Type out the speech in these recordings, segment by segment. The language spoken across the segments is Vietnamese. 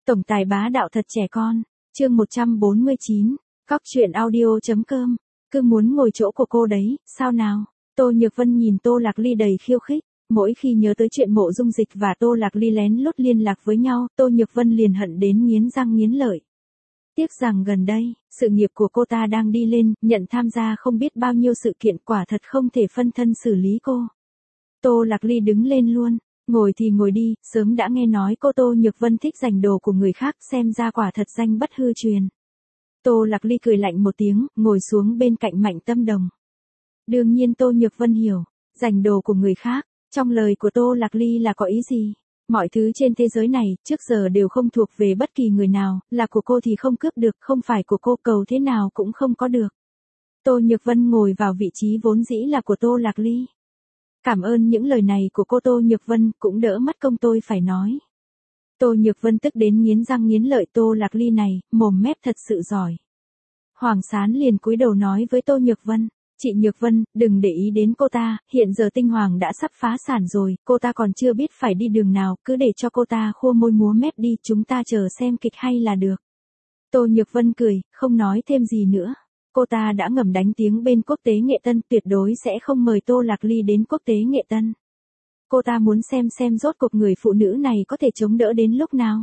Tổng tài bá đạo thật trẻ con. Chương 149. Cóc truyện audio.com. Cứ muốn ngồi chỗ của cô đấy, sao nào? Tô Nhược Vân nhìn Tô Lạc Ly đầy khiêu khích. Mỗi khi nhớ tới chuyện Mộ Dung Dịch và Tô Lạc Ly lén lút liên lạc với nhau, Tô Nhược Vân liền hận đến nghiến răng nghiến lợi. Tiếc rằng gần đây, sự nghiệp của cô ta đang đi lên, nhận tham gia không biết bao nhiêu sự kiện, quả thật không thể phân thân xử lý cô. Tô Lạc Ly đứng lên luôn. Ngồi thì ngồi đi, sớm đã nghe nói cô Tô Nhược Vân thích giành đồ của người khác, xem ra quả thật danh bất hư truyền. Tô Lạc Ly cười lạnh một tiếng, ngồi xuống bên cạnh Mạnh Tâm Đồng. Đương nhiên Tô Nhược Vân hiểu, giành đồ của người khác, trong lời của Tô Lạc Ly là có ý gì? Mọi thứ trên thế giới này, trước giờ đều không thuộc về bất kỳ người nào, là của cô thì không cướp được, không phải của cô cầu thế nào cũng không có được. Tô Nhược Vân ngồi vào vị trí vốn dĩ là của Tô Lạc Ly. Cảm ơn những lời này của cô Tô Nhược Vân, cũng đỡ mất công tôi phải nói. Tô Nhược Vân tức đến nghiến răng nghiến lợi, Tô Lạc Ly này, mồm mép thật sự giỏi. Hoàng Sán liền cúi đầu nói với Tô Nhược Vân, chị Nhược Vân, đừng để ý đến cô ta, hiện giờ Tinh Hoàng đã sắp phá sản rồi, cô ta còn chưa biết phải đi đường nào, cứ để cho cô ta khua môi múa mép đi, chúng ta chờ xem kịch hay là được. Tô Nhược Vân cười, không nói thêm gì nữa. Cô ta đã ngầm đánh tiếng bên Quốc tế Nghệ Tân, tuyệt đối sẽ không mời Tô Lạc Ly đến Quốc tế Nghệ Tân. Cô ta muốn xem rốt cuộc người phụ nữ này có thể chống đỡ đến lúc nào.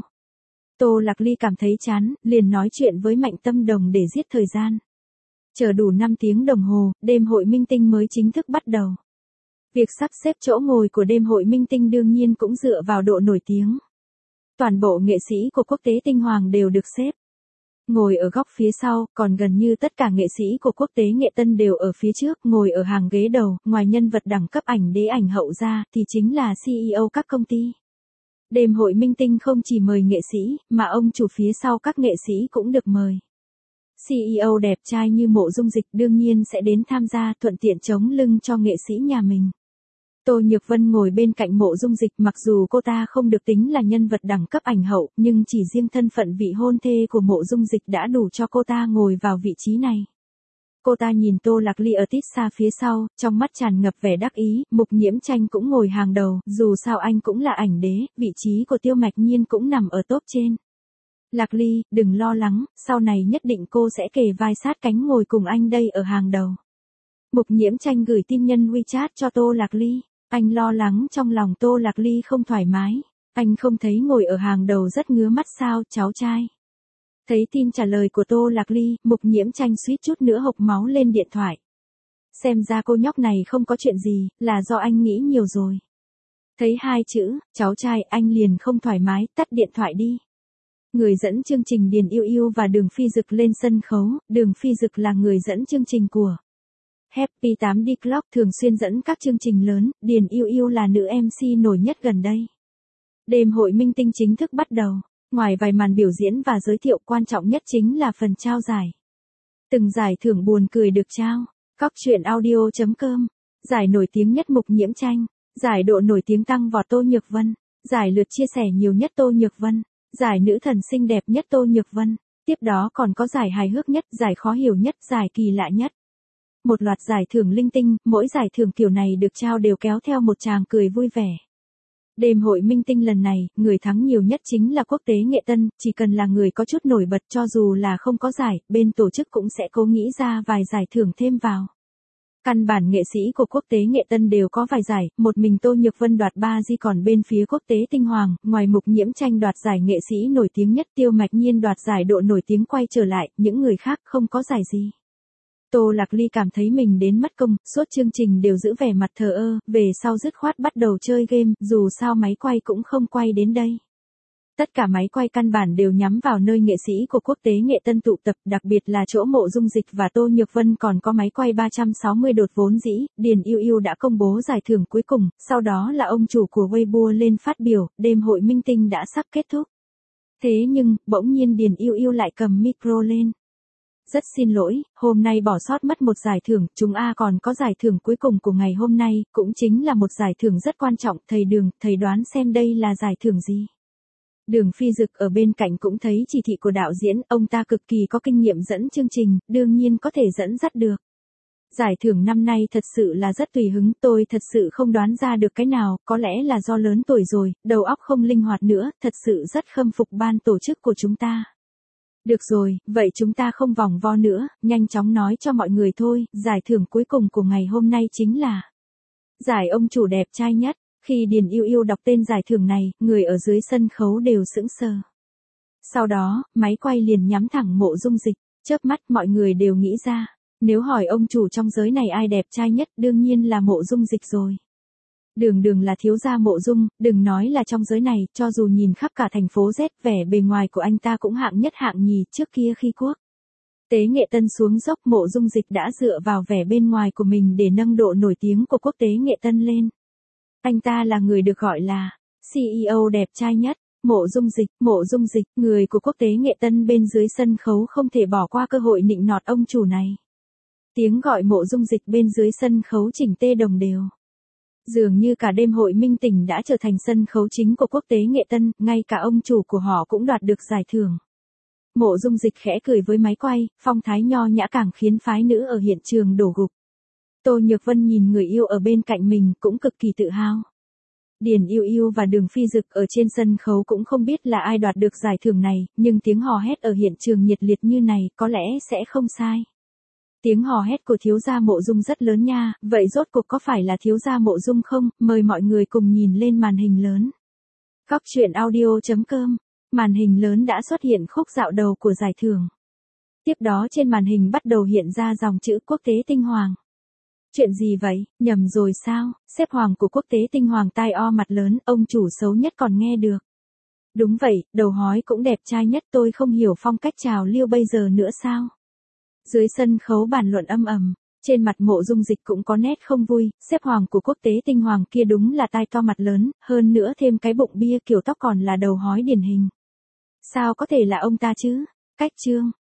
Tô Lạc Ly cảm thấy chán, liền nói chuyện với Mạnh Tâm Đồng để giết thời gian. Chờ đủ 5 tiếng đồng hồ, đêm hội minh tinh mới chính thức bắt đầu. Việc sắp xếp chỗ ngồi của đêm hội minh tinh đương nhiên cũng dựa vào độ nổi tiếng. Toàn bộ nghệ sĩ của Quốc tế Tinh Hoàng đều được xếp. Ngồi ở góc phía sau, còn gần như tất cả nghệ sĩ của Quốc tế Nghệ Tân đều ở phía trước, ngồi ở hàng ghế đầu, ngoài nhân vật đẳng cấp ảnh đế ảnh hậu ra, thì chính là CEO các công ty. Đêm hội minh tinh không chỉ mời nghệ sĩ, mà ông chủ phía sau các nghệ sĩ cũng được mời. CEO đẹp trai như Mộ Dung Dịch đương nhiên sẽ đến tham gia, thuận tiện chống lưng cho nghệ sĩ nhà mình. Tô Nhược Vân ngồi bên cạnh Mộ Dung Dịch, mặc dù cô ta không được tính là nhân vật đẳng cấp ảnh hậu, nhưng chỉ riêng thân phận vị hôn thê của Mộ Dung Dịch đã đủ cho cô ta ngồi vào vị trí này. Cô ta nhìn Tô Lạc Ly ở tít xa phía sau, trong mắt tràn ngập vẻ đắc ý, Mục Nhiễm Tranh cũng ngồi hàng đầu, dù sao anh cũng là ảnh đế, vị trí của Tiêu Mạch Nhiên cũng nằm ở top trên. Lạc Ly, đừng lo lắng, sau này nhất định cô sẽ kề vai sát cánh ngồi cùng anh đây ở hàng đầu. Mục Nhiễm Tranh gửi tin nhân WeChat cho Tô Lạc Ly. Anh lo lắng trong lòng Tô Lạc Ly không thoải mái. Anh không thấy ngồi ở hàng đầu rất ngứa mắt sao, cháu trai. Thấy tin trả lời của Tô Lạc Ly, Mục Nhiễm Tranh suýt chút nữa hộc máu lên điện thoại. Xem ra cô nhóc này không có chuyện gì, là do anh nghĩ nhiều rồi. Thấy 2 chữ, cháu trai, anh liền không thoải mái, tắt điện thoại đi. Người dẫn chương trình Điền Yêu Yêu và Đường Phi Dực lên sân khấu, Đường Phi Dực là người dẫn chương trình của Happy 8D Clock, thường xuyên dẫn các chương trình lớn, Điền Yêu Yêu là nữ MC nổi nhất gần đây. Đêm hội minh tinh chính thức bắt đầu, ngoài vài màn biểu diễn và giới thiệu, quan trọng nhất chính là phần trao giải. Từng giải thưởng buồn cười được trao. Cóc truyện audio.com. Giải nổi tiếng nhất Mục Nhiễm Tranh, giải độ nổi tiếng tăng vọt Tô Nhược Vân, giải lượt chia sẻ nhiều nhất Tô Nhược Vân, giải nữ thần xinh đẹp nhất Tô Nhược Vân, tiếp đó còn có giải hài hước nhất, giải khó hiểu nhất, giải kỳ lạ nhất. Một loạt giải thưởng linh tinh, mỗi giải thưởng kiểu này được trao đều kéo theo một tràng cười vui vẻ. Đêm hội minh tinh lần này, người thắng nhiều nhất chính là Quốc tế Nghệ Tân, chỉ cần là người có chút nổi bật, cho dù là không có giải, bên tổ chức cũng sẽ cố nghĩ ra vài giải thưởng thêm vào. Căn bản nghệ sĩ của Quốc tế Nghệ Tân đều có vài giải, một mình Tô Nhược Vân đoạt 3 di, còn bên phía Quốc tế Tinh Hoàng, ngoài Mục Nhiễm Tranh đoạt giải nghệ sĩ nổi tiếng nhất, Tiêu Mạch Nhiên đoạt giải độ nổi tiếng quay trở lại, những người khác không có giải gì. Tô Lạc Ly cảm thấy mình đến mất công, suốt chương trình đều giữ vẻ mặt thờ ơ, về sau dứt khoát bắt đầu chơi game, dù sao máy quay cũng không quay đến đây. Tất cả máy quay căn bản đều nhắm vào nơi nghệ sĩ của Quốc tế Nghệ Tân tụ tập, đặc biệt là chỗ Mộ Dung Dịch và Tô Nhược Vân, còn có máy quay 360 độ vốn dĩ. Điền Yêu Yêu đã công bố giải thưởng cuối cùng, sau đó là ông chủ của Weibo lên phát biểu, đêm hội minh tinh đã sắp kết thúc. Thế nhưng, bỗng nhiên Điền Yêu Yêu lại cầm micro lên. Rất xin lỗi, hôm nay bỏ sót mất một giải thưởng, chúng còn có giải thưởng cuối cùng của ngày hôm nay, cũng chính là một giải thưởng rất quan trọng, thầy Đường, thầy đoán xem đây là giải thưởng gì. Đường Phi Dực ở bên cạnh cũng thấy chỉ thị của đạo diễn, ông ta cực kỳ có kinh nghiệm dẫn chương trình, đương nhiên có thể dẫn dắt được. Giải thưởng năm nay thật sự là rất tùy hứng, tôi thật sự không đoán ra được cái nào, có lẽ là do lớn tuổi rồi, đầu óc không linh hoạt nữa, thật sự rất khâm phục ban tổ chức của chúng ta. Được rồi, vậy chúng ta không vòng vo nữa, nhanh chóng nói cho mọi người thôi, giải thưởng cuối cùng của ngày hôm nay chính là giải ông chủ đẹp trai nhất. Khi Điền Yêu Yêu đọc tên giải thưởng này, người ở dưới sân khấu đều sững sờ. Sau đó, máy quay liền nhắm thẳng Mộ Dung Dịch, chớp mắt mọi người đều nghĩ ra, nếu hỏi ông chủ trong giới này ai đẹp trai nhất, đương nhiên là Mộ Dung Dịch rồi. Đường đường là thiếu gia Mộ Dung, đừng nói là trong giới này, cho dù nhìn khắp cả thành phố Z, vẻ bề ngoài của anh ta cũng hạng nhất hạng nhì. Trước kia khi quốc tế nghệ tân xuống dốc, Mộ Dung Dịch đã dựa vào vẻ bên ngoài của mình để nâng độ nổi tiếng của quốc tế nghệ tân lên. Anh ta là người được gọi là CEO đẹp trai nhất. Mộ Dung Dịch, người của quốc tế nghệ tân bên dưới sân khấu không thể bỏ qua cơ hội nịnh nọt ông chủ này. Tiếng gọi Mộ Dung Dịch bên dưới sân khấu chỉnh tê đồng đều. Dường như cả đêm hội minh tỉnh đã trở thành sân khấu chính của quốc tế nghệ tân, ngay cả ông chủ của họ cũng đoạt được giải thưởng. Mộ Dung Dịch khẽ cười với máy quay, phong thái nho nhã càng khiến phái nữ ở hiện trường đổ gục. Tô Nhược Vân nhìn người yêu ở bên cạnh mình cũng cực kỳ tự hào. Điền Yêu Yêu và Đường Phi Dực ở trên sân khấu cũng không biết là ai đoạt được giải thưởng này, nhưng tiếng hò hét ở hiện trường nhiệt liệt như này có lẽ sẽ không sai. Tiếng hò hét của thiếu gia Mộ Dung rất lớn nha, vậy rốt cuộc có phải là thiếu gia Mộ Dung không? Mời mọi người cùng nhìn lên màn hình lớn. Góc truyện audio.com. Màn hình lớn đã xuất hiện khúc dạo đầu của giải thưởng. Tiếp đó trên màn hình bắt đầu hiện ra dòng chữ quốc tế tinh hoàng. Chuyện gì vậy, nhầm rồi sao? Xếp hoàng của quốc tế tinh hoàng tai o mặt lớn, ông chủ xấu nhất còn nghe được. Đúng vậy, đầu hói cũng đẹp trai nhất, tôi không hiểu phong cách trào lưu bây giờ nữa sao? Dưới sân khấu bàn luận âm ầm, trên mặt Mộ Dung Dịch cũng có nét không vui, xếp hoàng của quốc tế tinh hoàng kia đúng là tai to mặt lớn, hơn nữa thêm cái bụng bia, kiểu tóc còn là đầu hói điển hình. Sao có thể là ông ta chứ? Cách chương,